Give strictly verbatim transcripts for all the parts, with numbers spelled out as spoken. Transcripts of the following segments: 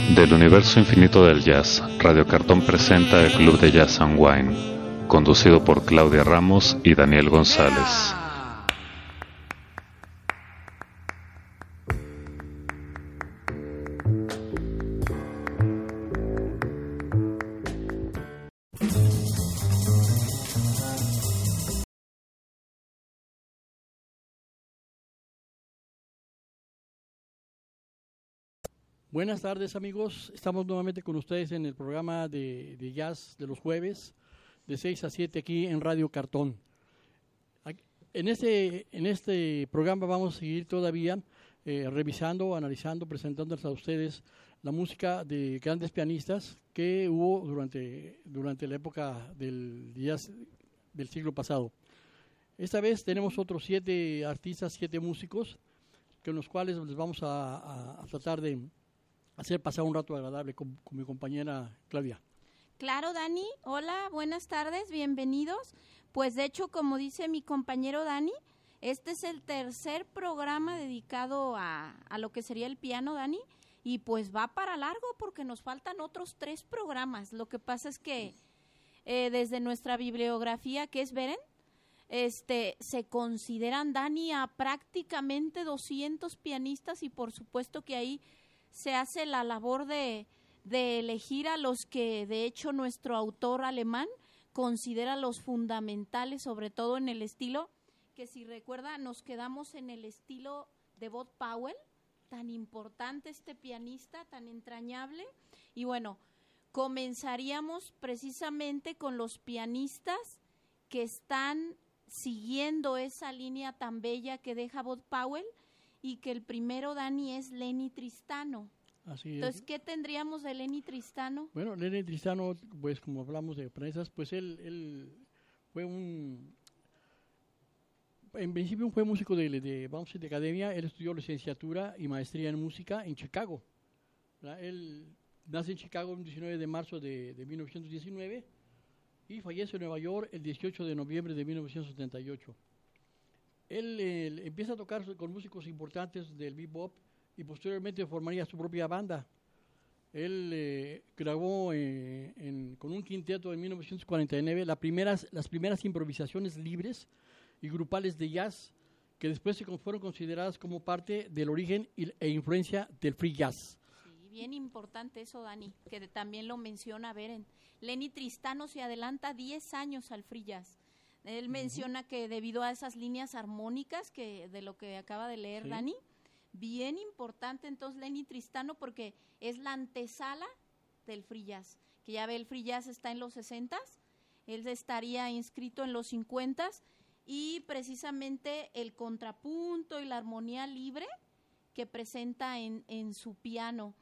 Del universo infinito del jazz, Radio Cartón presenta el Club de Jazz and Wine, conducido por Claudia Ramos y Daniel González. Buenas tardes, amigos. Estamos nuevamente con ustedes en el programa de, de jazz de los jueves, de seis a siete aquí en Radio Cartón. En este, en este programa vamos a seguir todavía eh, revisando, analizando, presentándoles a ustedes la música de grandes pianistas que hubo durante, durante la época del jazz del siglo pasado. Esta vez tenemos otros siete artistas, siete músicos, con los cuales les vamos a, a, a tratar de hacer pasar un rato agradable con, con mi compañera Claudia. Claro, Dani. Hola, buenas tardes, bienvenidos. Pues de hecho, como dice mi compañero Dani, este es el tercer programa dedicado a, a lo que sería el piano, Dani, y pues va para largo porque nos faltan otros tres programas. Lo que pasa es que eh, desde nuestra bibliografía, que es Beren, este, se consideran, Dani, a prácticamente doscientos pianistas y por supuesto que ahí se hace la labor de, de elegir a los que, de hecho, nuestro autor alemán considera los fundamentales, sobre todo en el estilo, que si recuerda, nos quedamos en el estilo de Bud Powell, tan importante este pianista, tan entrañable. Y bueno, comenzaríamos precisamente con los pianistas que están siguiendo esa línea tan bella que deja Bud Powell, y que el primero, Dani, es Lenny Tristano. Así es. Entonces, ¿qué tendríamos de Lenny Tristano? Bueno, Lenny Tristano, pues como hablamos de pianistas, pues él, él fue un, en principio fue músico de, de, vamos a decir, de academia. Él estudió licenciatura y maestría en música en Chicago, ¿verdad? Él nace en Chicago el diecinueve de marzo de, de mil novecientos diecinueve y fallece en Nueva York el dieciocho de noviembre de mil novecientos setenta y ocho. Él eh, empieza a tocar con músicos importantes del bebop y posteriormente formaría su propia banda. Él eh, grabó eh, en, con un quinteto en mil novecientos cuarenta y nueve la primeras, las primeras improvisaciones libres y grupales de jazz que después se fueron consideradas como parte del origen y, e influencia del free jazz. Sí, bien importante eso, Dani, que de, también lo menciona Beren. Lenny Tristano se adelanta diez años al free jazz. Él menciona uh-huh. que debido a esas líneas armónicas que de lo que acaba de leer, sí, Dani, bien importante entonces Lenny Tristano porque es la antesala del free jazz, que ya ve el free jazz está en los sesentas, él estaría inscrito en los cincuentas y precisamente el contrapunto y la armonía libre que presenta en, en su piano.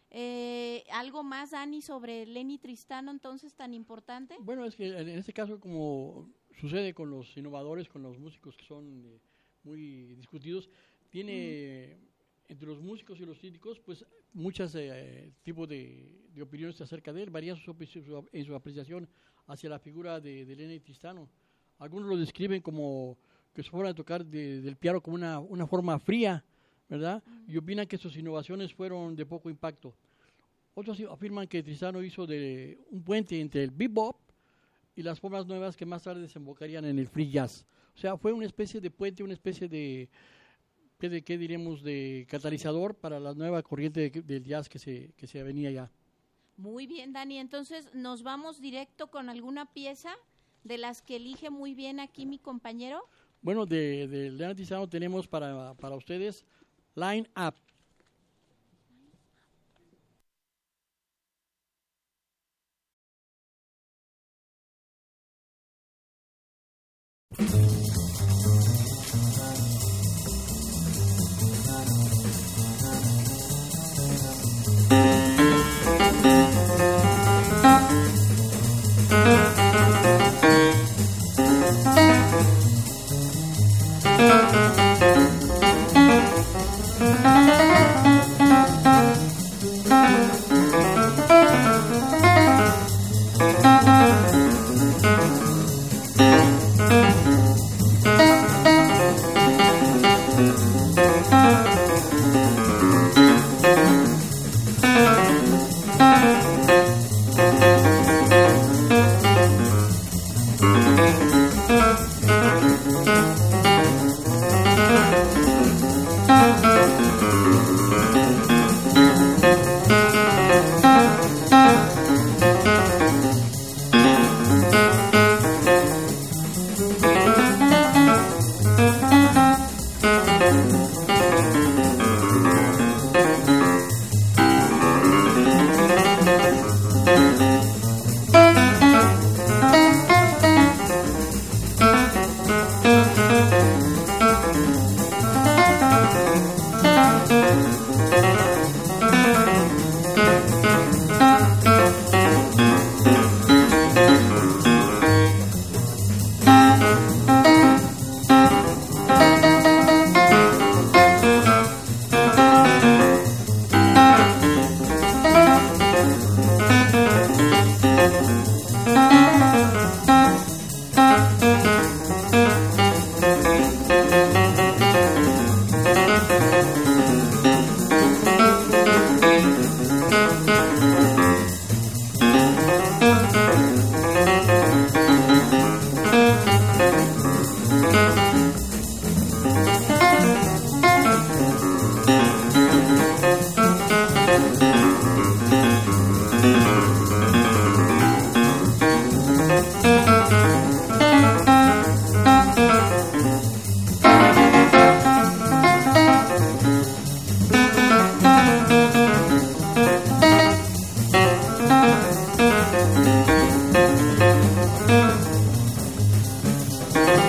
Eh, ¿Algo más, Dani, sobre Lenny Tristano entonces tan importante? Bueno, es que en este caso, como sucede con los innovadores, con los músicos que son eh, muy discutidos, tiene uh-huh. entre los músicos y los críticos pues muchos eh, tipos de, de opiniones acerca de él, varía su, su, en su apreciación hacia la figura de, de Lenny Tristano. Algunos lo describen como que se fuera a tocar de, del piano como una, una forma fría, ¿verdad? Uh-huh. Y opinan que sus innovaciones fueron de poco impacto. Otros afirman que Tristano hizo de un puente entre el bebop y las formas nuevas que más tarde desembocarían en el free jazz. O sea, fue una especie de puente, una especie de, de ¿qué diremos?, de catalizador para la nueva corriente de, del jazz que se, que se venía ya. Muy bien, Dani. Entonces, nos vamos directo con alguna pieza de las que elige muy bien aquí mi compañero. Bueno, de, de Lenny Tristano tenemos para, para ustedes Line Up.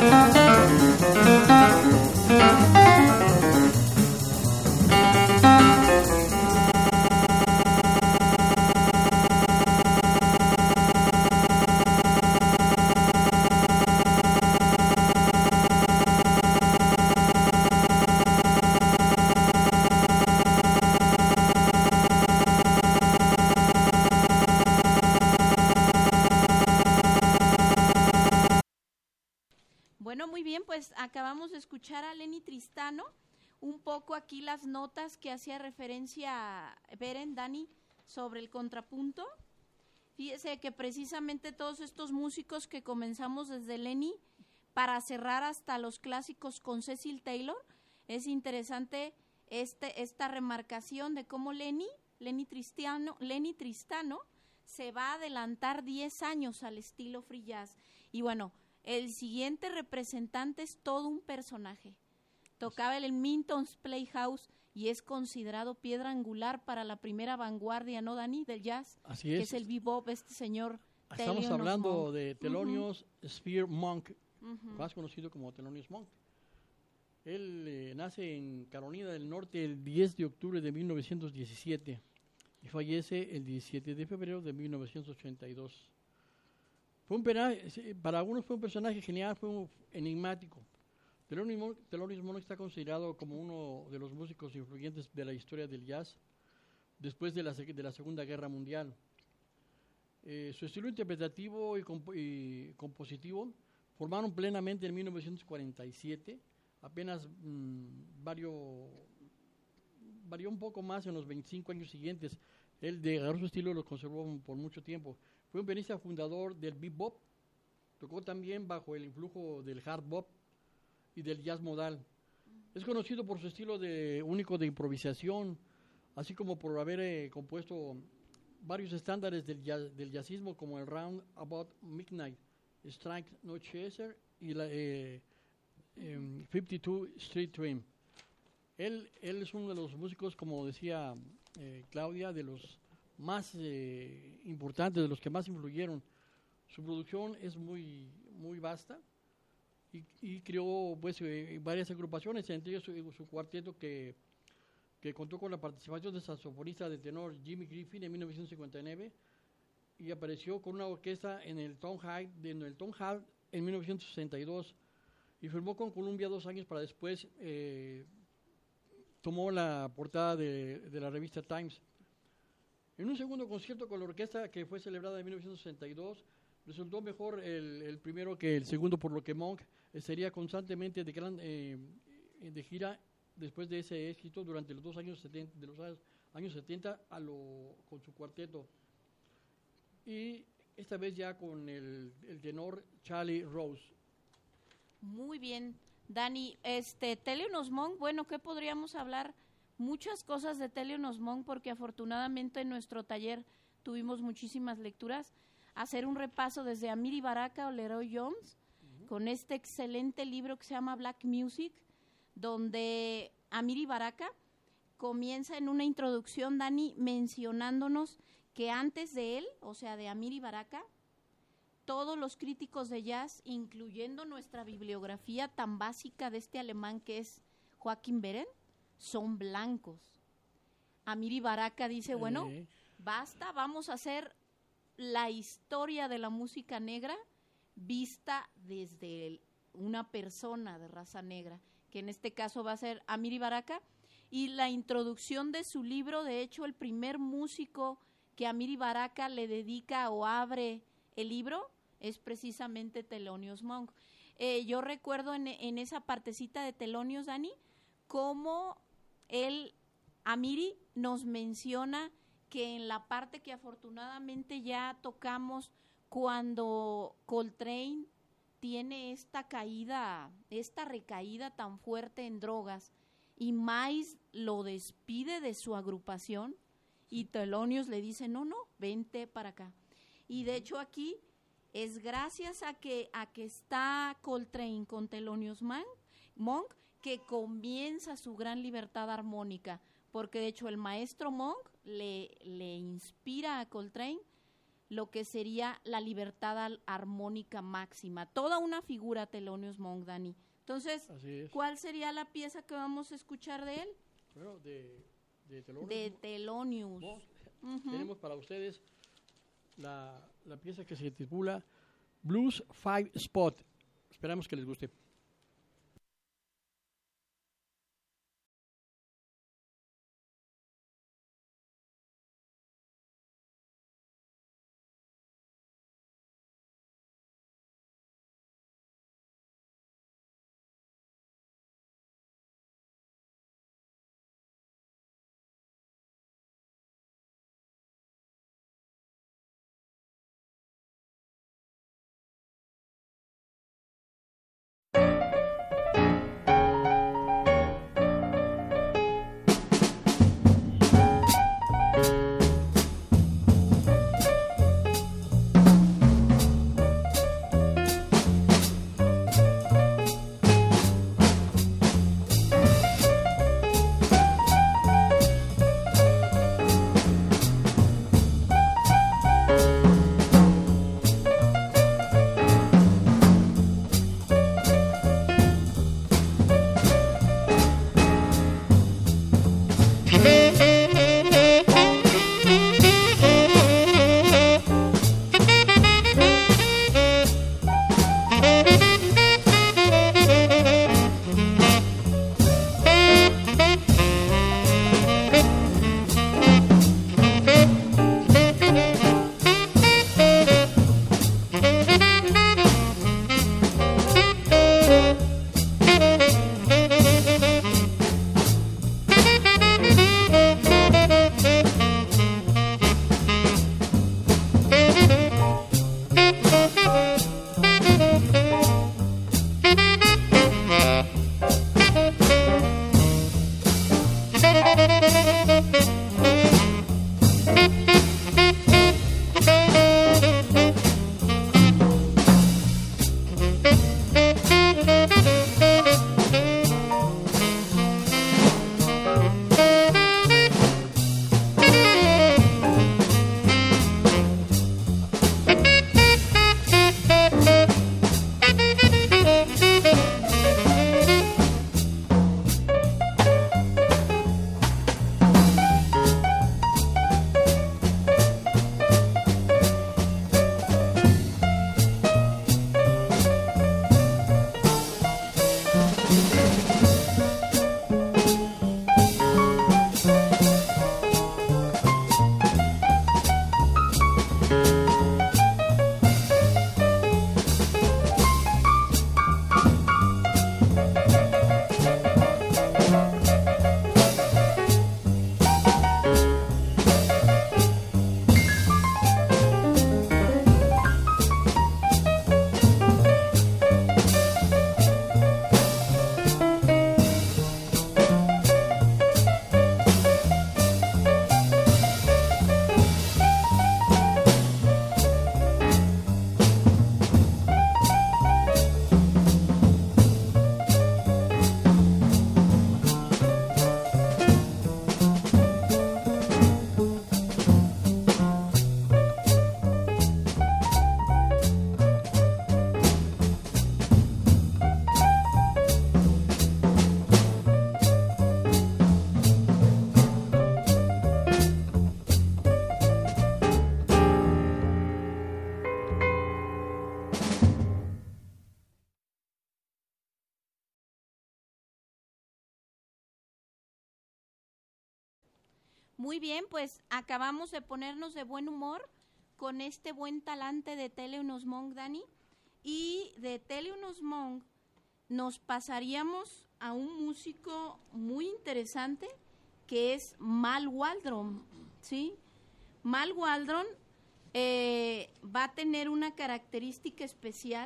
Bueno, muy bien, pues acabamos de escuchar a Lenny Tristano, un poco aquí las notas que hacía referencia Beren, Dani, sobre el contrapunto. Fíjese que precisamente todos estos músicos que comenzamos desde Lenny para cerrar hasta los clásicos con Cecil Taylor, es interesante este, esta remarcación de cómo Lenny, Lenny Tristano, Lenny Tristano se va a adelantar diez años al estilo free jazz. Y bueno, el siguiente representante es todo un personaje. Tocaba el Minton's Playhouse y es considerado piedra angular para la primera vanguardia, ¿no, Dani? Del jazz. Así que es. es el bebop, este señor. Estamos Thelonious hablando Monk. de Thelonious uh-huh. Spear Monk, Uh-huh. más conocido como Thelonious Monk. Él eh, nace en Carolina del Norte el diez de octubre de mil novecientos diecisiete y fallece el diecisiete de febrero de mil novecientos ochenta y dos. Fue un personaje, para algunos fue un personaje genial, fue un enigmático. Thelonious Monk, Thelonious Monk está considerado como uno de los músicos influyentes de la historia del jazz después de la, de la Segunda Guerra Mundial. Eh, su estilo interpretativo y, comp y compositivo formaron plenamente en mil novecientos cuarenta y siete, apenas mmm, varió, varió un poco más en los veinticinco años siguientes. Él de agarró su estilo y lo conservó por mucho tiempo. Fue un pianista fundador del bebop, tocó también bajo el influjo del hard bop y del jazz modal. Es conocido por su estilo de, único de improvisación, así como por haber eh, compuesto varios estándares del, jazz, del jazzismo como el Round About Midnight, Strike No Chaser y la eh, eh, cincuenta y dos Street Dream. Él, él es uno de los músicos, como decía eh, Claudia, de los más eh, importantes, de los que más influyeron. Su producción es muy, muy vasta y, y creó pues eh, varias agrupaciones, entre ellos su, su cuarteto que, que contó con la participación del saxofonista de tenor Jimmy Griffin en mil novecientos cincuenta y nueve y apareció con una orquesta en el Town Hall, en el Town Hall en mil novecientos sesenta y dos y firmó con Columbia dos años para después eh, tomó la portada de, de la revista Times. En un segundo concierto con la orquesta que fue celebrada en mil novecientos sesenta y dos, resultó mejor el, el primero que el segundo, por lo que Monk estaría constantemente de, gran, eh, de gira después de ese éxito durante los dos años setenta, de los años setenta a lo, con su cuarteto. Y esta vez ya con el, el tenor Charlie Rose. Muy bien, Dani. Este, Thelonious Monk, bueno, ¿qué podríamos hablar? Muchas cosas de Thelonious Monk, porque afortunadamente en nuestro taller tuvimos muchísimas lecturas. Hacer un repaso desde Amiri Baraka o Leroy Jones, uh-huh. con este excelente libro que se llama Black Music, donde Amiri Baraka comienza en una introducción, Dani, mencionándonos que antes de él, o sea, de Amiri Baraka, todos los críticos de jazz, incluyendo nuestra bibliografía tan básica de este alemán que es Joachim Beren, son blancos. Amiri Baraka dice, bueno, eh. basta, vamos a hacer la historia de la música negra vista desde el, una persona de raza negra, que en este caso va a ser Amiri Baraka, y la introducción de su libro, de hecho, el primer músico que Amiri Baraka le dedica o abre el libro es precisamente Thelonious Monk. Eh, yo recuerdo en, en esa partecita de Thelonious, Dani, cómo él, Amiri, nos menciona que en la parte que afortunadamente ya tocamos cuando Coltrane tiene esta caída, esta recaída tan fuerte en drogas y Miles lo despide de su agrupación y Thelonious le dice, no, no, vente para acá. Y de hecho aquí es gracias a que, a que está Coltrane con Thelonious Monk que comienza su gran libertad armónica, porque de hecho el maestro Monk le, le inspira a Coltrane lo que sería la libertad armónica máxima. Toda una figura Thelonious Monk, Dani. Entonces, ¿cuál sería la pieza que vamos a escuchar de él? Bueno, de, de Thelonious. De Thelonious. Uh-huh. Tenemos para ustedes la, la pieza que se titula Blues Five Spot. Esperamos que les guste. Muy bien, pues acabamos de ponernos de buen humor con este buen talante de Thelonious Monk, Dani. Y de Thelonious Monk nos pasaríamos a un músico muy interesante que es Mal Waldron, ¿sí? Mal Waldron eh, va a tener una característica especial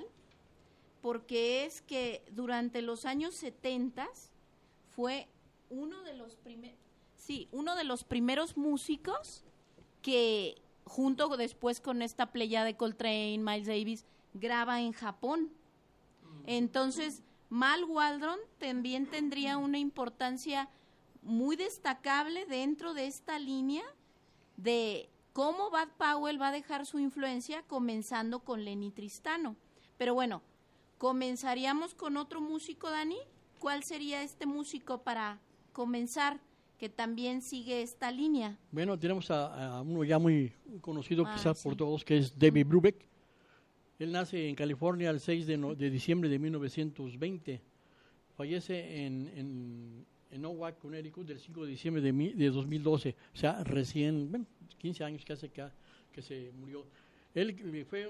porque es que durante los años setenta fue uno de los primeros, sí, uno de los primeros músicos que junto después con esta playa de Coltrane, Miles Davis, graba en Japón. Entonces, Mal Waldron también tendría una importancia muy destacable dentro de esta línea de cómo Bud Powell va a dejar su influencia comenzando con Lenny Tristano. Pero bueno, comenzaríamos con otro músico, Dani. ¿Cuál sería este músico para comenzar, que también sigue esta línea? Bueno, tenemos a, a uno ya muy conocido Ah, quizás sí. por todos, que es David Brubeck. Él nace en California el seis de, no, de diciembre de mil novecientos veinte. Fallece en, en, en Newark, Connecticut, el cinco de diciembre de, mi, de dos mil doce. O sea, recién, bueno, quince años que hace que, que se murió. Él fue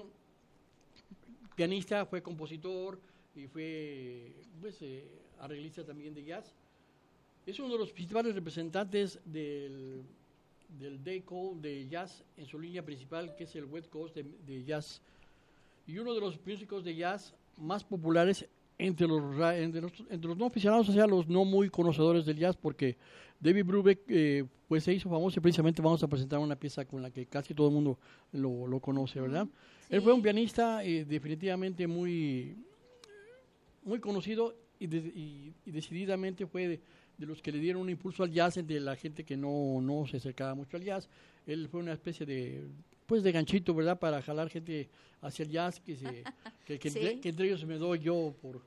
pianista, fue compositor y fue pues, eh, arreglista también de jazz. Es uno de los principales representantes del, del day call de jazz en su línea principal, que es el West Coast de, de jazz. Y uno de los músicos de jazz más populares entre los, entre los, entre los no aficionados, o sea, los no muy conocedores del jazz, porque David Brubeck eh, pues se hizo famoso y precisamente vamos a presentar una pieza con la que casi todo el mundo lo, lo conoce, ¿verdad? Sí. Él fue un pianista eh, definitivamente muy, muy conocido y, de, y, y decididamente fue de, de los que le dieron un impulso al jazz entre la gente que no, no se acercaba mucho al jazz. Él fue una especie de pues de ganchito, ¿verdad? Para jalar gente hacia el jazz, que se que, que, Sí. entre, que entre ellos me doy yo por,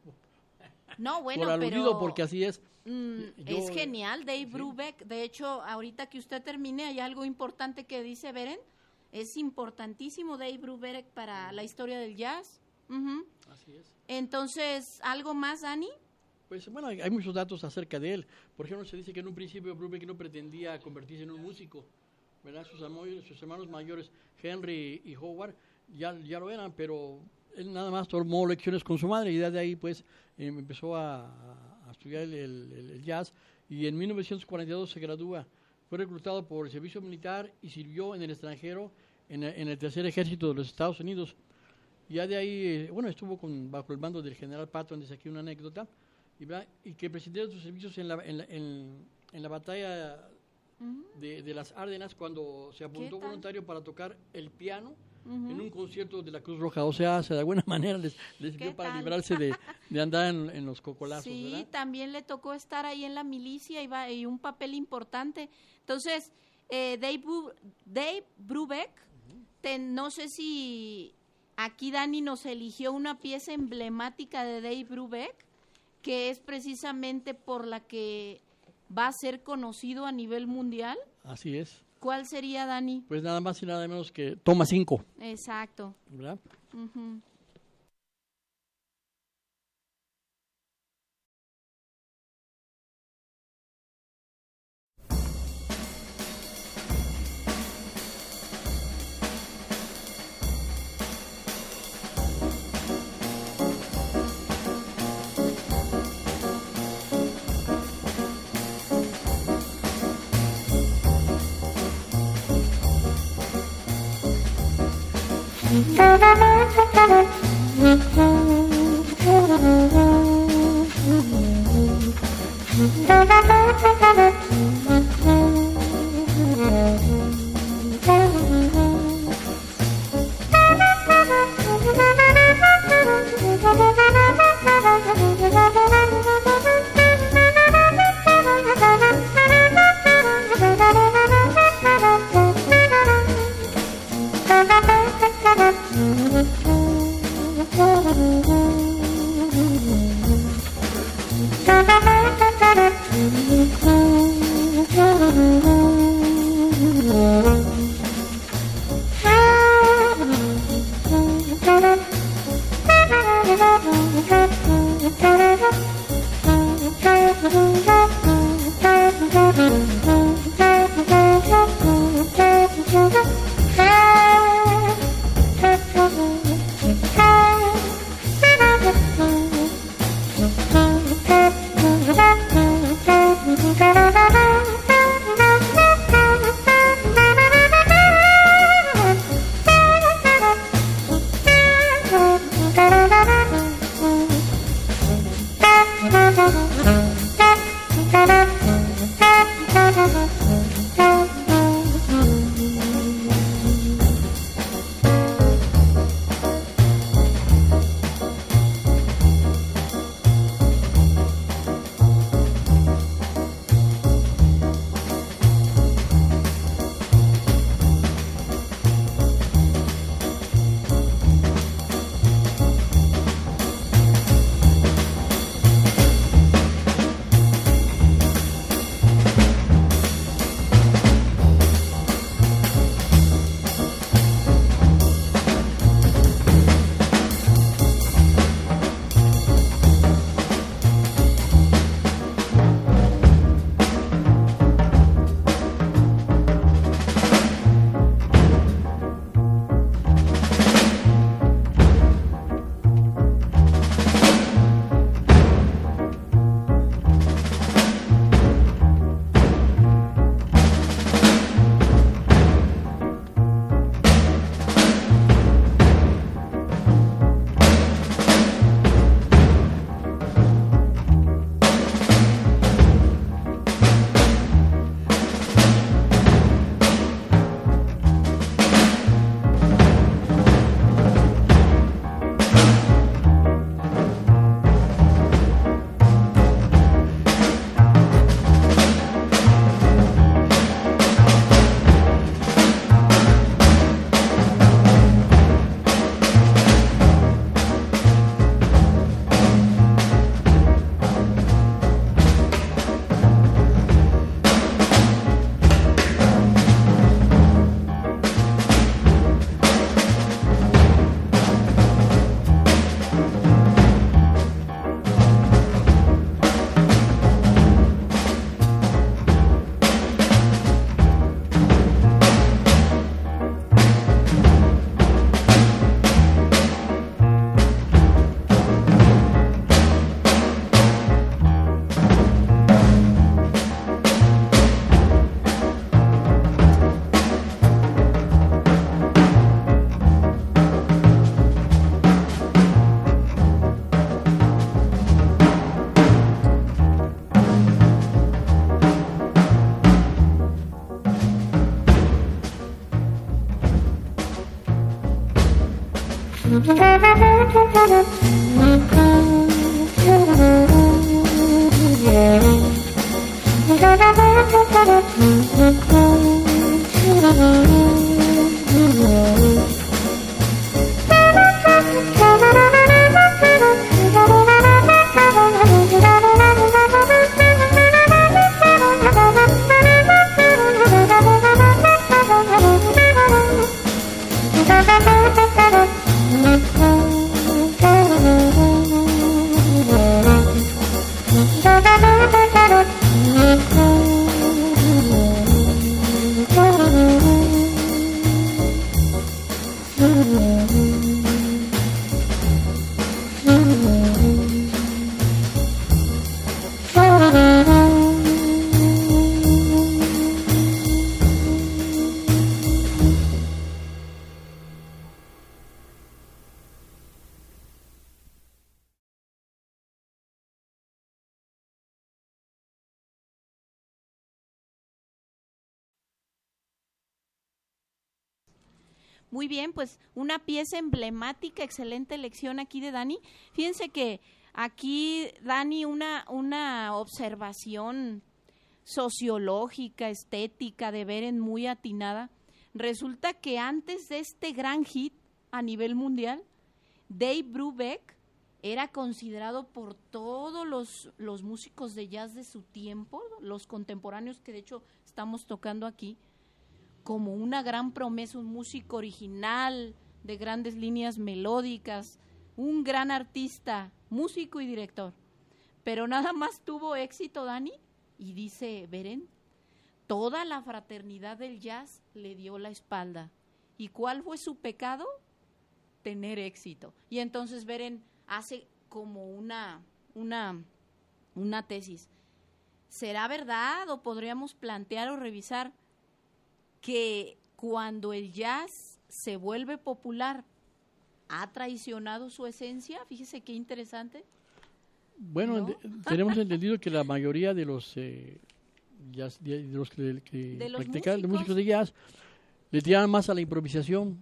No, bueno, por aludido, pero porque así es. mm, Yo- es genial, Dave sí. Brubeck. De hecho, ahorita que usted termine, hay algo importante que dice Beren. Es importantísimo Dave Brubeck para la historia del jazz. Ujú. Así es. Entonces, ¿algo más, Dani? Pues bueno, hay, hay muchos datos acerca de él. Por ejemplo, se dice que en un principio Brubeck no pretendía convertirse en un músico, ¿verdad? Sus, amo- sus hermanos mayores, Henry y Howard, ya, ya lo eran, pero él nada más tomó lecciones con su madre y desde ahí pues eh, empezó a, a estudiar el, el- el jazz y en mil novecientos cuarenta y dos se gradúa. Fue reclutado por el servicio militar y sirvió en el extranjero en, el- en el tercer ejército de los Estados Unidos. Ya de ahí, eh, bueno, estuvo con, bajo el mando del general Patton, desde aquí una anécdota, y, ¿verdad? y que presidió sus servicios en la, en la, en, en la batalla Ujú, de, de las Árdenas cuando se apuntó tal? voluntario para tocar el piano ujú. en un concierto de la Cruz Roja. O sea, se de alguna manera les, les ¿Qué dio para tal? librarse de, de andar en, en los cocolazos, Sí, ¿verdad? también le tocó estar ahí en la milicia y, va- y un papel importante. Entonces, eh, Dave, Bu- Dave Brubeck, te- no sé si aquí Dani nos eligió una pieza emblemática de Dave Brubeck, que es precisamente por la que va a ser conocido a nivel mundial. Así es. ¿Cuál sería, Dani? Pues nada más y nada menos que toma cinco, Exacto. ¿verdad? Ujú. Muy bien, pues una pieza emblemática, excelente elección aquí de Dani. Fíjense que aquí, Dani, una, una observación sociológica, estética, de Beren muy atinada. Resulta que antes de este gran hit a nivel mundial, Dave Brubeck era considerado por todos los, los músicos de jazz de su tiempo, los contemporáneos que de hecho estamos tocando aquí, como una gran promesa, un músico original, de grandes líneas melódicas, un gran artista, músico y director. Pero nada más tuvo éxito, Dani, y dice Beren, toda la fraternidad del jazz le dio la espalda. ¿Y cuál fue su pecado? Tener éxito. Y entonces Beren hace como una, una, una tesis. ¿Será verdad o podríamos plantear o revisar que cuando el jazz se vuelve popular, ha traicionado su esencia? Fíjese qué interesante. Bueno, ¿no? de, tenemos entendido que la mayoría de los, eh, jazz, de, de los que, que de los practican, músicos. de músicos de jazz, le tiran más a la improvisación.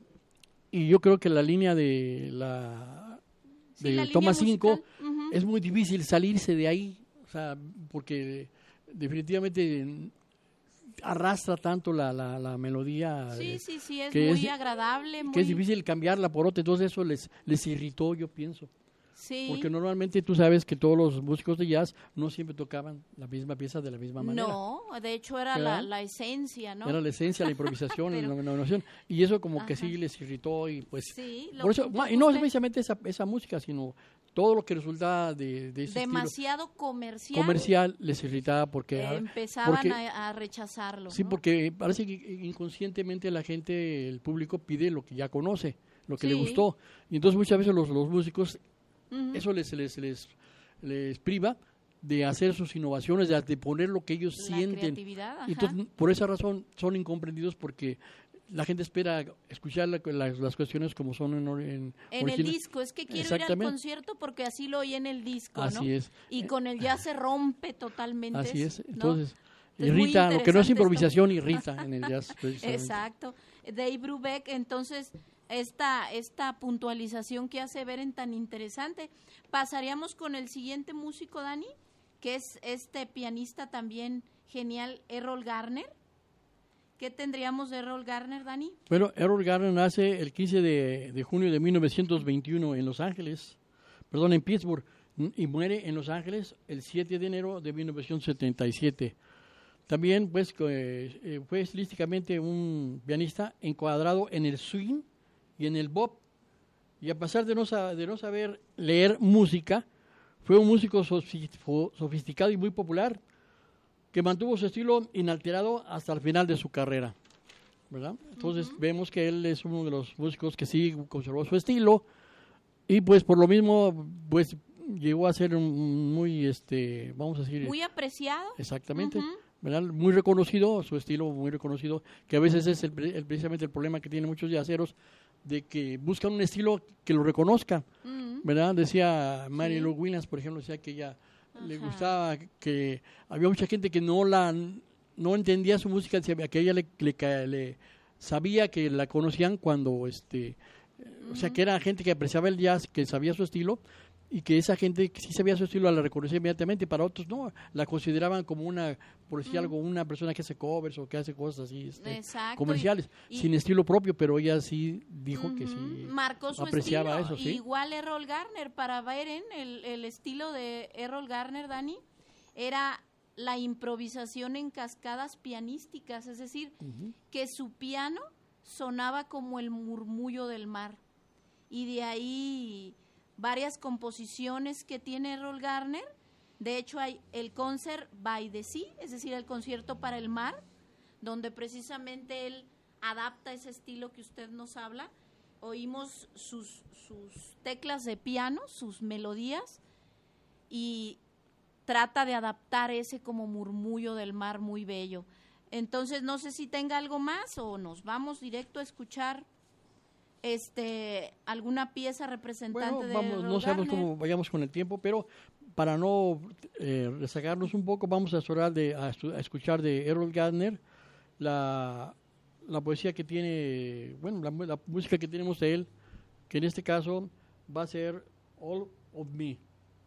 Y yo creo que la línea de la Sí, de la línea toma cinco musical. Uh-huh. es muy difícil salirse de ahí, o sea, porque definitivamente arrastra tanto la, la, la melodía. Sí, eh, sí, sí, es que muy es- agradable. Muy, que es difícil cambiarla por otra, entonces eso les, les irritó, yo pienso. sí. Porque normalmente tú sabes que todos los músicos de jazz no siempre tocaban la misma pieza de la misma manera. No, de hecho era ¿Verdad? la, la esencia, ¿no? Era la esencia, la improvisación, Pero- la innovación. Y eso como que Ajá. sí les irritó y pues... Sí, lo Por eso, que ma- y no usted- precisamente esa, esa música, sino todo lo que resultaba de, de ese estilo demasiado comercial, comercial les irritaba porque... eh, ah, empezaban porque- a, a rechazarlo. Sí, ¿no? porque parece que inconscientemente la gente, el público pide lo que ya conoce, lo que le Sí. gustó. Y entonces muchas veces los, los músicos, Ujú. eso les, les, les, les priva de hacer sus innovaciones, de, de poner lo que ellos La sienten. creatividad, ajá. Y entonces, por esa razón son incomprendidos porque la gente espera escuchar la- las, las cuestiones como son en, or- en, En el original. disco, es que quiero ir al Exactamente. concierto porque así lo oí en el disco, Así ¿no? es. Y con el jazz se rompe totalmente. Así es. ¿no? Entonces, Es muy irrita, lo que no es interesante improvisación, irrita en el jazz. precisamente. Exacto. Dave Brubeck, entonces, esta, esta puntualización que hace Beren tan interesante. Pasaríamos con el siguiente músico, Dani, que es este pianista también genial, Errol Garner. ¿Qué tendríamos de Errol Garner, Dani? Bueno, Errol Garner nace el quince de, de junio de mil novecientos veintiuno en Los Ángeles, perdón, en Pittsburgh, n- y muere en Los Ángeles el siete de enero de mil novecientos setenta y siete. También, pues, que, eh, fue estilísticamente un pianista encuadrado en el swing y en el bop, y a pesar de no, sa- de no saber leer música, fue un músico sofi- fo- sofisticado y muy popular, que mantuvo su estilo inalterado hasta el final de su carrera, ¿verdad? Entonces vemos que él es uno de los músicos que sí conservó su estilo y pues por lo mismo pues llegó a ser un muy, este, vamos a decir, Muy apreciado. exactamente, Ujú. ¿verdad? Muy reconocido, su estilo muy reconocido, que a veces es el, pre- el- precisamente el problema que tienen muchos jazzeros, de que buscan un estilo que lo reconozca, Mm. ¿verdad? Decía Mary Sí. Lou Williams, por ejemplo, decía que ella le Ajá. gustaba, que había mucha gente que no la no entendía su música, decía que ella le, le ca- le sabía que la conocían cuando este Uh-huh. O sea, que era gente que apreciaba el jazz, que sabía su estilo, y que esa gente que sí sabía su estilo la reconocía inmediatamente, para otros no, la consideraban como una, por decir uh-huh. algo, una persona que hace covers o que hace cosas así este, comerciales, y, y, sin estilo propio, pero ella sí dijo uh-huh. que sí marcó su apreciaba estilo. Eso, ¿sí? Igual Errol Garner, para Beren, el, el estilo de Errol Garner, Dani, era la improvisación en cascadas pianísticas, es decir, uh-huh. que su piano sonaba como el murmullo del mar, y de ahí varias composiciones que tiene Errol Garner. De hecho hay el Concert by the Sea, es decir, el concierto para el mar, donde precisamente él adapta ese estilo que usted nos habla. Oímos sus, sus teclas de piano, sus melodías, y trata de adaptar ese como murmullo del mar muy bello. Entonces no sé si tenga algo más o nos vamos directo a escuchar este alguna pieza representante bueno, de vamos, Errol no sabemos Garner. cómo vayamos con el tiempo, pero para no eh, rezagarnos un poco, vamos a, de, a, a escuchar de Errol Garner la, la poesía que tiene, bueno, la, la música que tenemos de él, que en este caso va a ser All of Me.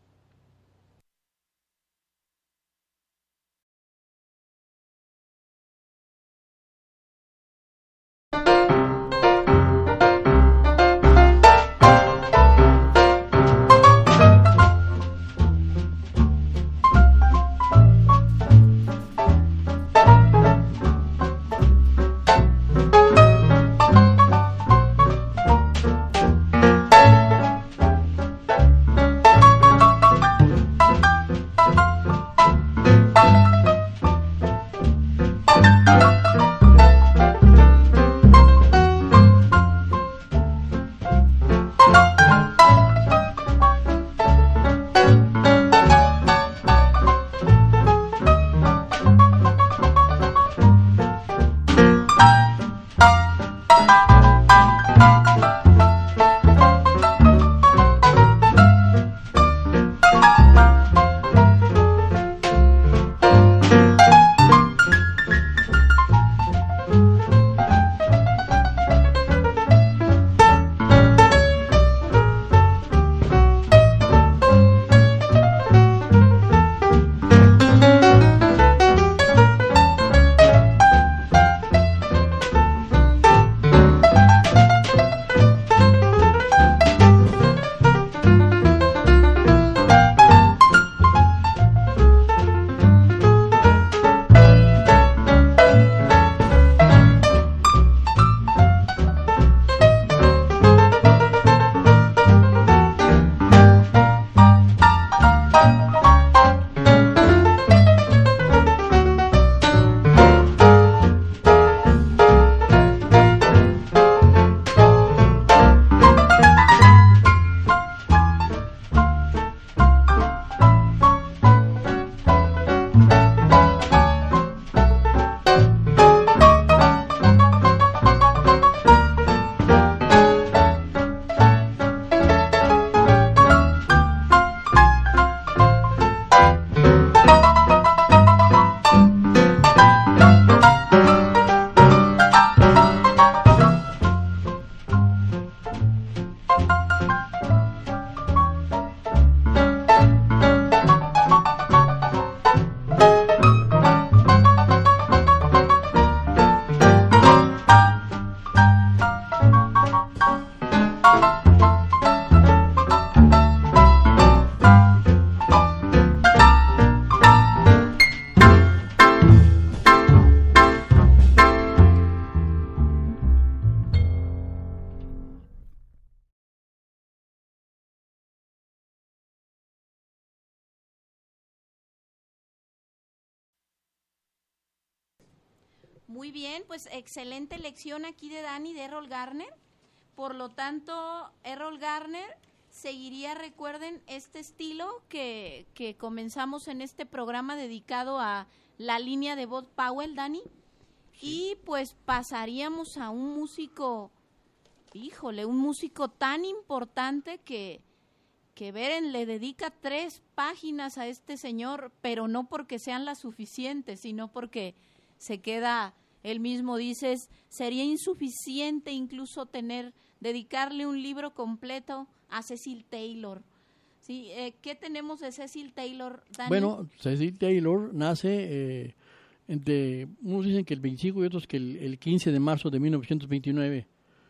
Muy bien, pues excelente lección aquí de Dani, de Errol Garner. Por lo tanto, Errol Garner seguiría, recuerden, este estilo que, que comenzamos en este programa dedicado a la línea de Bud Powell, Dani. Sí. Y pues pasaríamos a un músico, híjole, un músico tan importante que, que Beren le dedica tres páginas a este señor, pero no porque sean las suficientes, sino porque se queda, él mismo dice, sería insuficiente incluso tener dedicarle un libro completo a Cecil Taylor. Sí, eh, ¿qué tenemos de Cecil Taylor, Dani? Bueno, Cecil Taylor nace, eh, entre, unos dicen que el veinticinco y otros que el, el quince de marzo de mil novecientos veintinueve.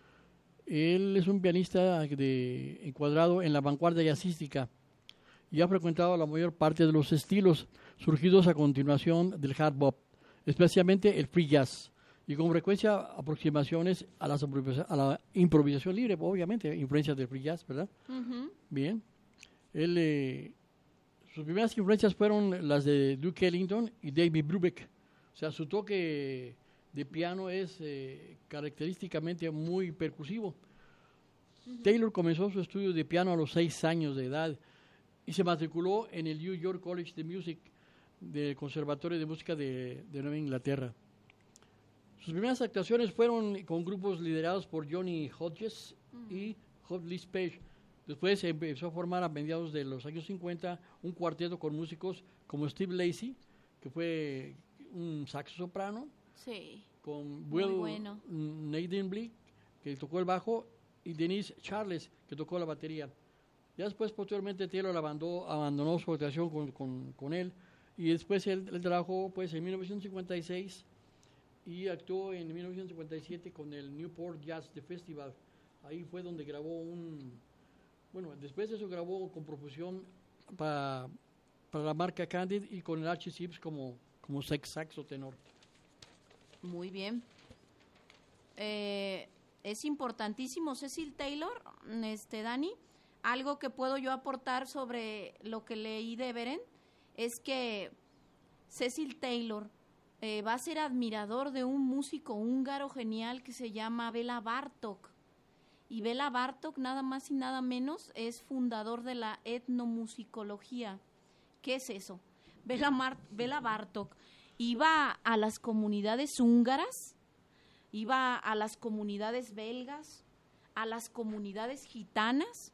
Él es un pianista de, encuadrado en la vanguardia jazzística y ha frecuentado la mayor parte de los estilos surgidos a continuación del hard bop, especialmente el free jazz, y con frecuencia aproximaciones a, las, a la improvisación libre, obviamente, influencias del free jazz, ¿verdad? Uh-huh. Bien. Él, eh, sus primeras influencias fueron las de Duke Ellington y David Brubeck. O sea, su toque de piano es eh, característicamente muy percusivo. Uh-huh. Taylor comenzó su estudio de piano a los seis años de edad y se matriculó en el New York College of Music del Conservatorio de Música de, de Nueva Inglaterra. Sus primeras actuaciones fueron con grupos liderados por Johnny Hodges uh-huh. y Hot Liz Page. Después se empezó a formar a mediados de los años cincuenta un cuarteto con músicos como Steve Lacy, que fue un saxo soprano, sí, con Will bueno. Nadenblick, que tocó el bajo, y Denise Charles, que tocó la batería. Ya después, posteriormente, Taylor abandonó, abandonó su actuación con, con, con él, y después él, él trabajó pues, en mil novecientos cincuenta y seis y actuó en mil novecientos cincuenta y siete con el Newport Jazz Festival. Ahí fue donde grabó un... Bueno, después de eso grabó con profusión para, para la marca Candid y con el Archie Sips como, como saxo tenor. Muy bien. Eh, es importantísimo Cecil Taylor, este Dani. Algo que puedo yo aportar sobre lo que leí de Beren es que Cecil Taylor eh, va a ser admirador de un músico húngaro genial que se llama Bela Bartók. Y Bela Bartók, nada más y nada menos, es fundador de la etnomusicología. ¿Qué es eso? Bela, Mar- Bela Bartók iba a las comunidades húngaras, iba a las comunidades belgas, a las comunidades gitanas,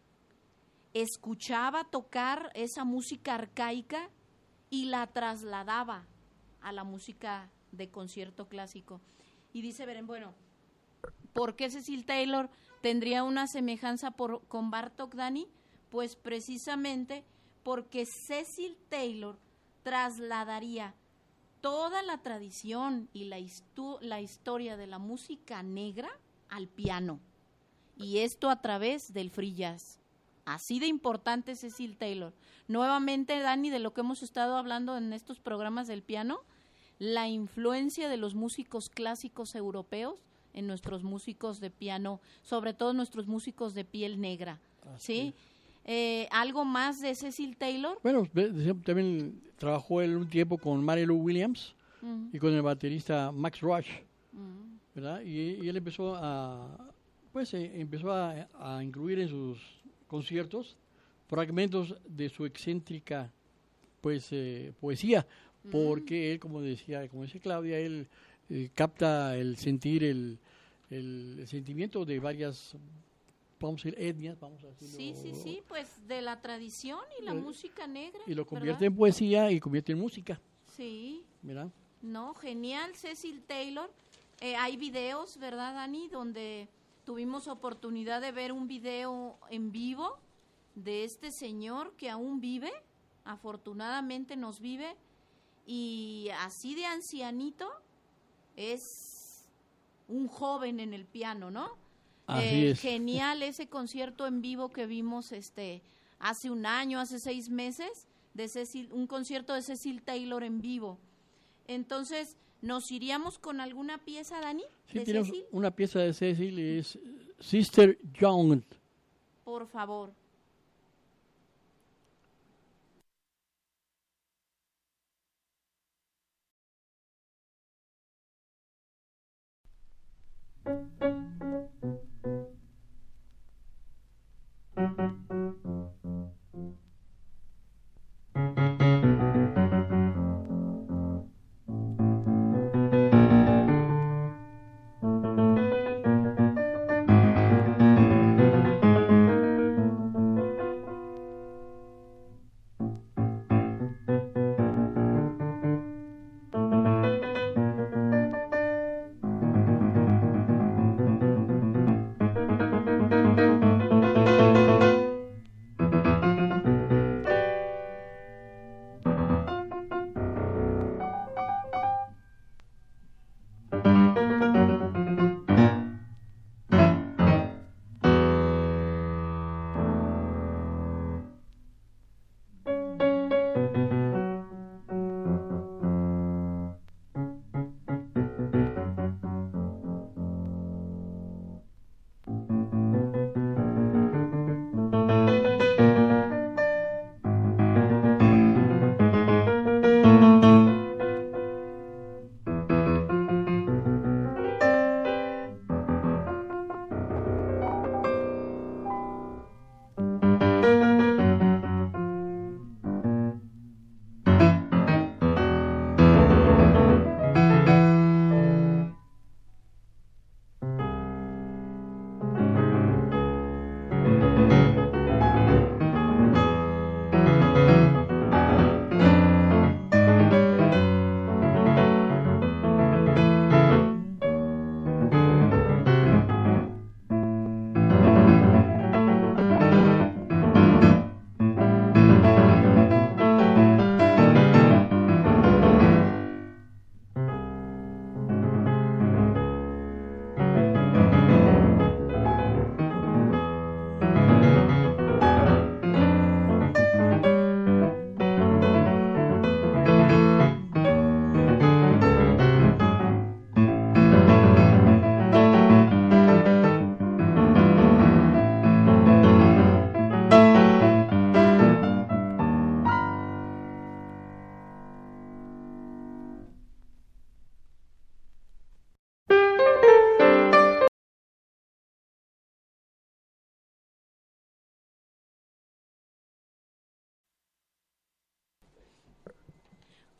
escuchaba tocar esa música arcaica y la trasladaba a la música de concierto clásico. Y dice Beren, bueno, ¿por qué Cecil Taylor tendría una semejanza por, con Bartók, Dani? Pues precisamente porque Cecil Taylor trasladaría toda la tradición y la, histu- la historia de la música negra al piano. Y esto a través del free jazz. Así de importante es Cecil Taylor. Nuevamente, Dani, de lo que hemos estado hablando en estos programas del piano, la influencia de los músicos clásicos europeos en nuestros músicos de piano, sobre todo nuestros músicos de piel negra, ¿sí? Eh, ¿Algo más de Cecil Taylor? Bueno, también trabajó él un tiempo con Mary Lou Williams uh-huh. y con el baterista Max Roach, uh-huh. ¿verdad? Y, y él empezó a, pues, eh, empezó a, a incluir en sus conciertos fragmentos de su excéntrica, pues, eh, poesía, uh-huh. porque él, como decía, como dice Claudia, él eh, capta el sentir, el, el, el sentimiento de varias, vamos a decir, etnias, vamos a decirlo. Sí, sí, sí, pues de la tradición y la eh, música negra. Y lo convierte ¿verdad? En poesía y convierte en música. Sí. ¿Verdad? No, genial, Cecil Taylor. Eh, hay videos, ¿verdad, Dani? Donde tuvimos oportunidad de ver un video en vivo de este señor que aún vive, afortunadamente nos vive, y así de ancianito es un joven en el piano, ¿no? Así eh, es. Genial ese concierto en vivo que vimos este hace un año, hace seis meses, de Cecil, un concierto de Cecil Taylor en vivo. Entonces, ¿nos iríamos con alguna pieza, Dani? Sí, de tenemos Cecil? Una pieza de Cecil, es Sister Young. Por favor.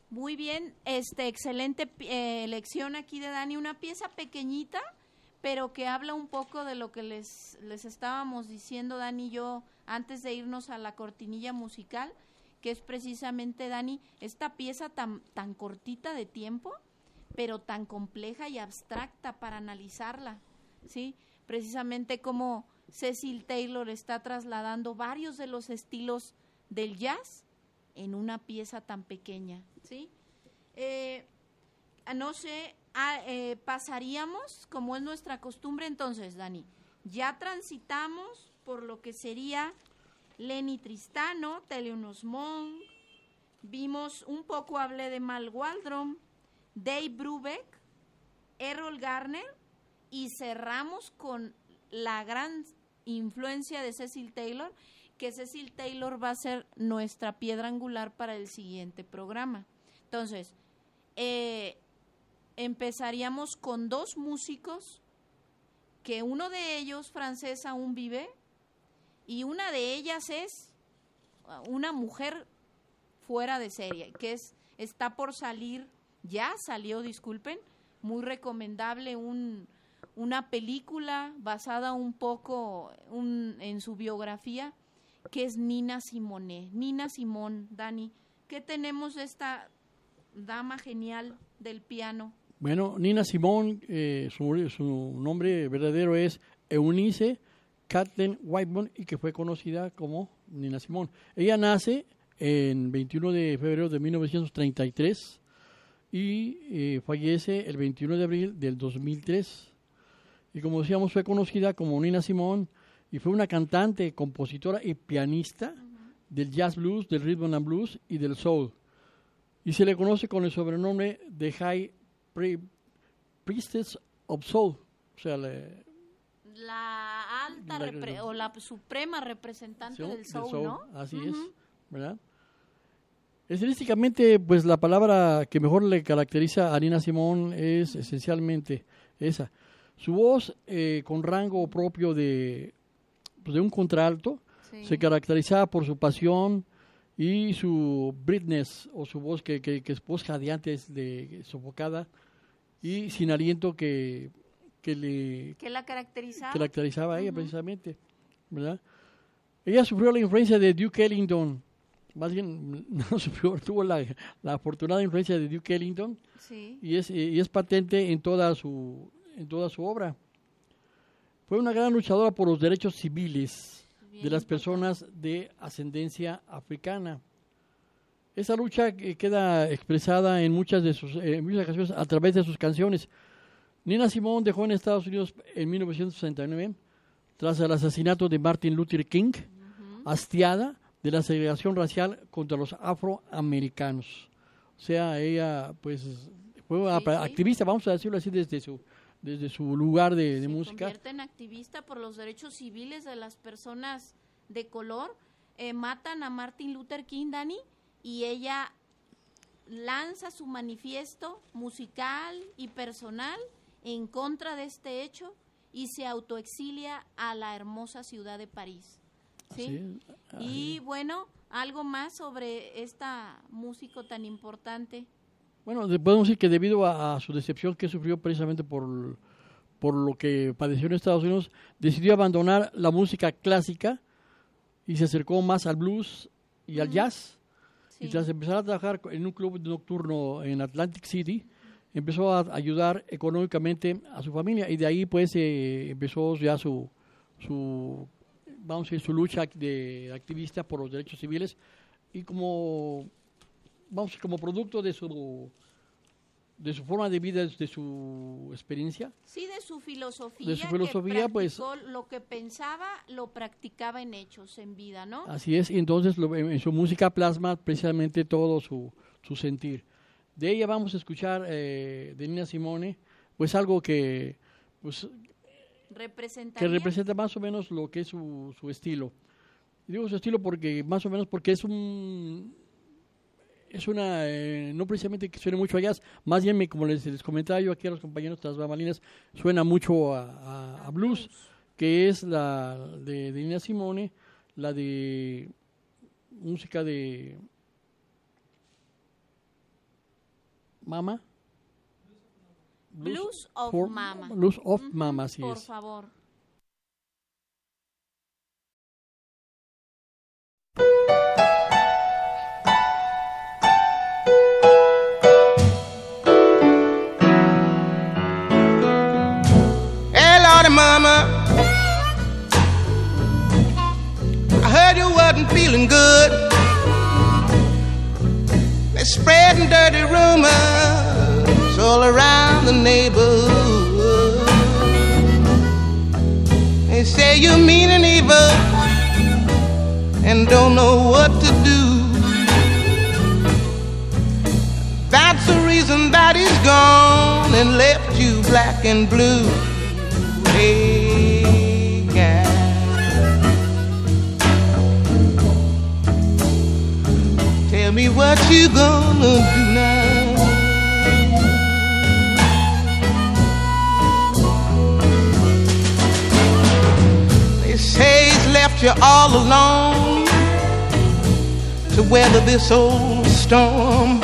Muy bien, este excelente eh, elección aquí de Dani, una pieza pequeñita, pero que habla un poco de lo que les, les estábamos diciendo Dani y yo antes de irnos a la cortinilla musical, que es precisamente, Dani, esta pieza tan, tan cortita de tiempo, pero tan compleja y abstracta para analizarla, ¿sí? Precisamente como Cecil Taylor está trasladando varios de los estilos del jazz en una pieza tan pequeña, ¿sí? Eh, no sé, ah, eh, pasaríamos, como es nuestra costumbre, entonces, Dani, ya transitamos por lo que sería Lenny Tristano, Thelonious Monk, vimos un poco, hablé de Mal Waldron, Dave Brubeck, Errol Garner, y cerramos con la gran influencia de Cecil Taylor, que Cecil Taylor va a ser nuestra piedra angular para el siguiente programa. Entonces, eh, empezaríamos con dos músicos, que uno de ellos, francés, aún vive, y una de ellas es una mujer fuera de serie, que es está por salir, ya salió, disculpen, muy recomendable, un, una película basada un poco un, en su biografía, que es Nina Simone. Nina Simone, Dani, ¿qué tenemos de esta dama genial del piano? Bueno, Nina Simone, eh, su, su nombre verdadero es Eunice Kathleen Whitman, y que fue conocida como Nina Simone. Ella nace en veintiuno de febrero de mil novecientos treinta y tres y eh, fallece el veintiuno de abril del dos mil tres. Y como decíamos, fue conocida como Nina Simone y fue una cantante, compositora y pianista uh-huh. del jazz blues, del rhythm and blues y del soul. Y se le conoce con el sobrenombre de High Pri- Priestess of Soul, o sea, le, la alta la, repre- o la suprema representante del soul, del soul, ¿no? Así uh-huh. es, ¿verdad? Estilísticamente, pues la palabra que mejor le caracteriza a Nina Simone es esencialmente esa. Su voz, eh, con rango propio de, pues, de un contralto, sí. se caracterizaba por su pasión y su breathness, o su voz que, que, que es voz jadeante, es de, sofocada y sin aliento que, que le que la caracterizaba, que caracterizaba a ella, uh-huh. precisamente, ¿verdad? Ella sufrió la influencia de Duke Ellington, más bien no sufrió, tuvo la, la afortunada influencia de Duke Ellington, sí. y es y es patente en toda su en toda su obra. Fue una gran luchadora por los derechos civiles Bien de las importante. personas de ascendencia africana. Esa lucha queda expresada en muchas de sus en muchas canciones a través de sus canciones. Nina Simone dejó en Estados Unidos en mil novecientos sesenta y nueve tras el asesinato de Martin Luther King, uh-huh. hastiada de la segregación racial contra los afroamericanos. O sea, ella pues fue sí, activista, sí. vamos a decirlo así, desde su desde su lugar de, de Se música. Se convierte en activista por los derechos civiles de las personas de color. Eh, matan a Martin Luther King, Dani, y ella lanza su manifiesto musical y personal en contra de este hecho y se autoexilia a la hermosa ciudad de París. ¿Sí? Así es, así. Y bueno, algo más sobre esta músico tan importante. Bueno, podemos decir que debido a, a su decepción que sufrió precisamente por, por lo que padeció en Estados Unidos, decidió abandonar la música clásica y se acercó más al blues y al jazz. Sí. Y tras empezar a trabajar en un club nocturno en Atlantic City, empezó a ayudar económicamente a su familia y de ahí pues eh, empezó ya su, su, vamos a decir, su lucha de activista por los derechos civiles y como... vamos, como producto de su de su forma de vida, de su experiencia. Sí, de su filosofía. De su filosofía, que pues. Lo que pensaba, lo practicaba en hechos, en vida, ¿no? Así es, y entonces lo, en su música plasma precisamente todo su, su sentir. De ella vamos a escuchar, eh, de Nina Simone, pues algo que, pues, que representa más o menos lo que es su, su estilo. Digo su estilo porque, más o menos, porque es un... es una, eh, no precisamente que suene mucho a jazz, más bien, me, como les, les comentaba yo aquí a los compañeros tras bambalinas, suena mucho a, a, a blues, que es la de, de Nina Simone, la de música de Mama. Blues, Blues of for, Mama. Blues of uh-huh, Mama, así por es. Por favor. Hey, Lordy Mama, I heard you wasn't feeling good. They're spreading dirty rumors all around the neighborhood. They say you're mean and evil and don't know what to do. That's the reason that he's gone and left you black and blue. Hey, yeah. Tell me what you gonna do now. They say he's left you all alone to weather this old storm.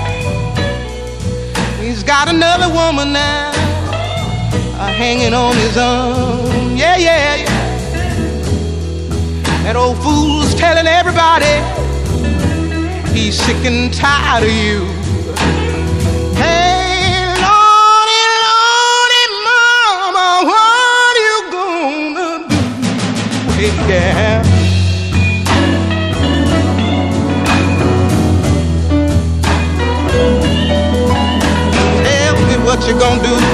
He's got another woman now uh, hanging on his arm. Yeah, yeah, yeah. That old fool's telling everybody he's sick and tired of you. Hey, Lordy, Lordy, Mama, what you gonna do? Hey, yeah. Tell me what you gonna do.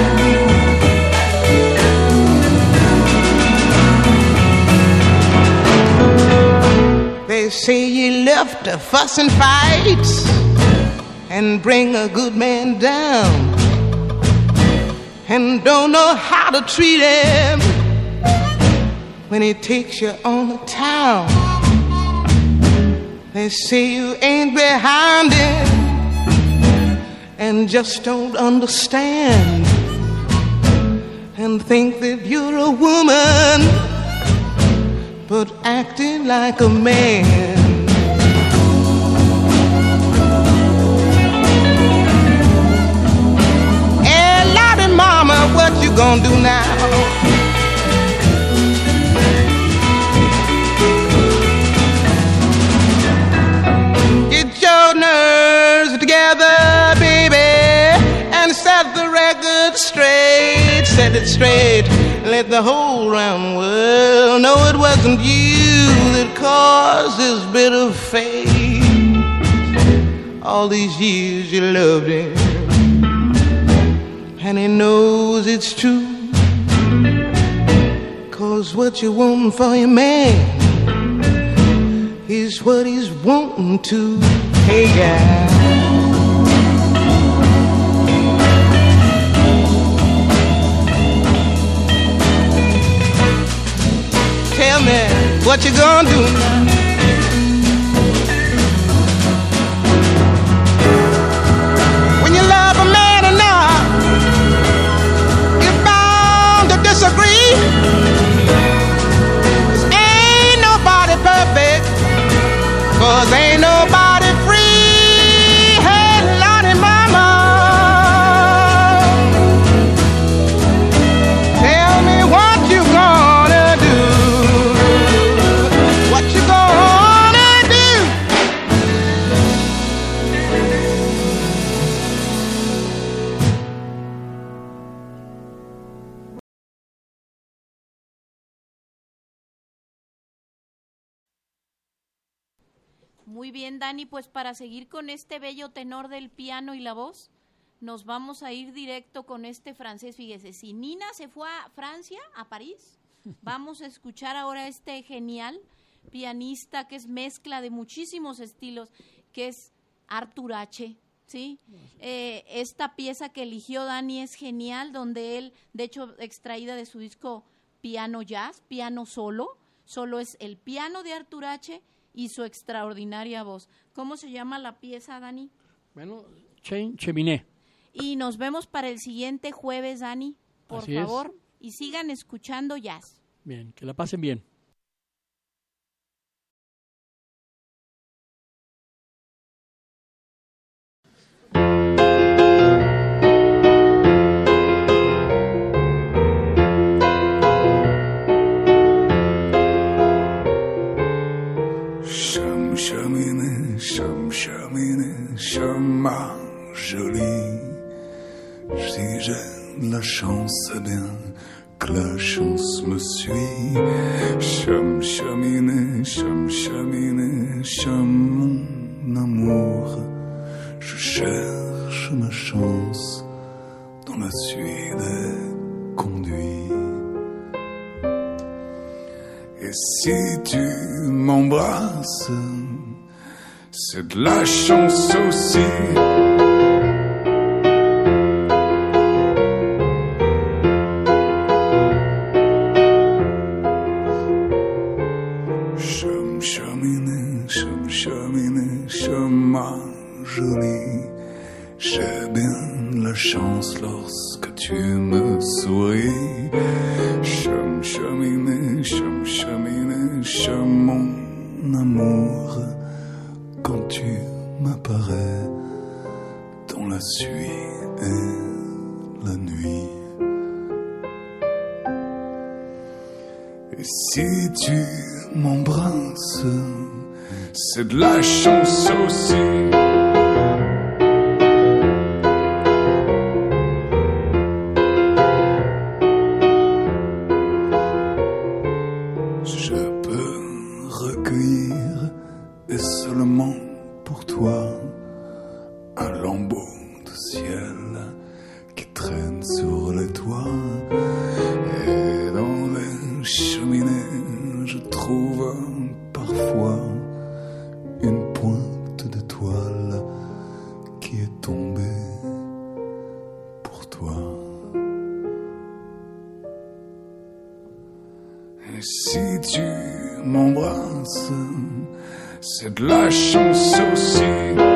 They say you left to fuss and fight and bring a good man down, and don't know how to treat him when he takes you on the town. They say you ain't behind him and just don't understand, and think that you're a woman but acting like a man. Hey, Lordy Mama, what you gonna do now? Get your nerves together, baby, and set the record straight. Set it straight. Let the whole round world know it wasn't you that caused this bitter fate. All these years you loved him, and he knows it's true. 'Cause what you want for your man is what he's wanting to. Hey, guy. Tell me what you gonna do now. When you love a man enough, you're bound to disagree. 'Cause ain't nobody perfect, 'cause ain't nobody free. Hey, Lordy Mama, tell me what you gonna do. What you gonna do? Muy bien, Dani, pues para seguir con este bello tenor del piano y la voz, nos vamos a ir directo con este francés. Fíjese, si Nina se fue a Francia, a París, vamos a escuchar ahora este genial pianista que es mezcla de muchísimos estilos, que es Arthur H., ¿sí? Eh, esta pieza que eligió Dani es genial, donde él, de hecho, extraída de su disco Piano Jazz, piano solo, solo es el piano de Arthur H., y su extraordinaria voz. ¿Cómo se llama la pieza, Dani? Bueno, Chen Cheminé. Y nos vemos para el siguiente jueves, Dani, por Así favor. es. Y sigan escuchando jazz. Bien, que la pasen bien. chemin joli. Si j'ai de la chance, c'est bien que la chance me suit. Chum cheminé, chum cheminé, chum mon amour. Je cherche ma chance dans la suite des conduits. Et si tu m'embrasses, c'est de la chance aussi. Chum cheminé, chum cheminé, chemin joli. J'ai bien la chance lorsque tu me souris. Chum cheminé, chum cheminé, chum mon amour. Quand tu m'apparais dans la suie et la nuit. Et si tu m'embrasses, c'est de la chance aussi. Je peux recueillir, et seulement pour toi, un lambeau de ciel qui traîne sur les toits. Et dans les cheminées, je trouve parfois une pointe d'étoile qui est tombée pour toi. Et si tu m'embrasses, c'est de la chance aussi.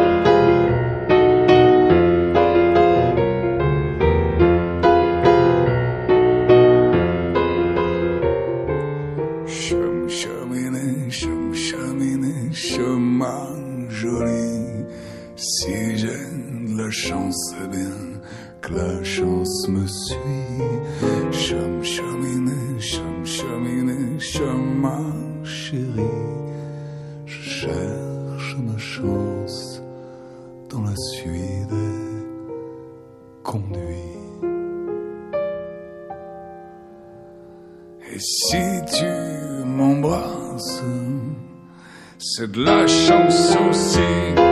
Chum cheminé, chum cheminé, chemin joli. Si j'ai de la chance, c'est bien que la chance me suit. Chum cheminé, chum cheminé, chemin chéri. Je cherche ma chance dans la suite des conduits. Et si tu m'embrasses, c'est de la chance aussi.